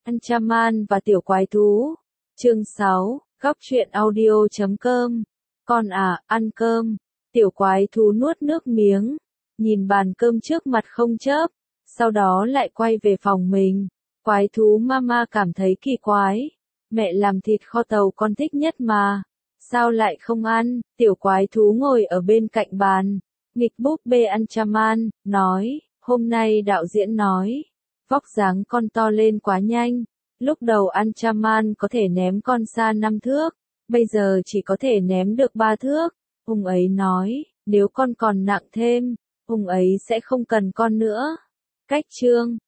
Anchaman và tiểu quái thú. Chương 6, góc truyện audio.com. Con à, ăn cơm. Tiểu quái thú nuốt nước miếng, nhìn bàn cơm trước mặt không chớp, sau đó lại quay về phòng mình. Quái thú mama cảm thấy kỳ quái. Mẹ làm thịt kho tàu con thích nhất mà. Sao lại không ăn? Tiểu quái thú ngồi ở bên cạnh bàn. Nghịch búp bê Anchaman, nói, hôm nay đạo diễn nói, vóc dáng con to lên quá nhanh. Lúc đầu Anchaman có thể ném con xa 5 thước, bây giờ chỉ có thể ném được 3 thước. Ông ấy nói, nếu con còn nặng thêm, ông ấy sẽ không cần con nữa. Cách chương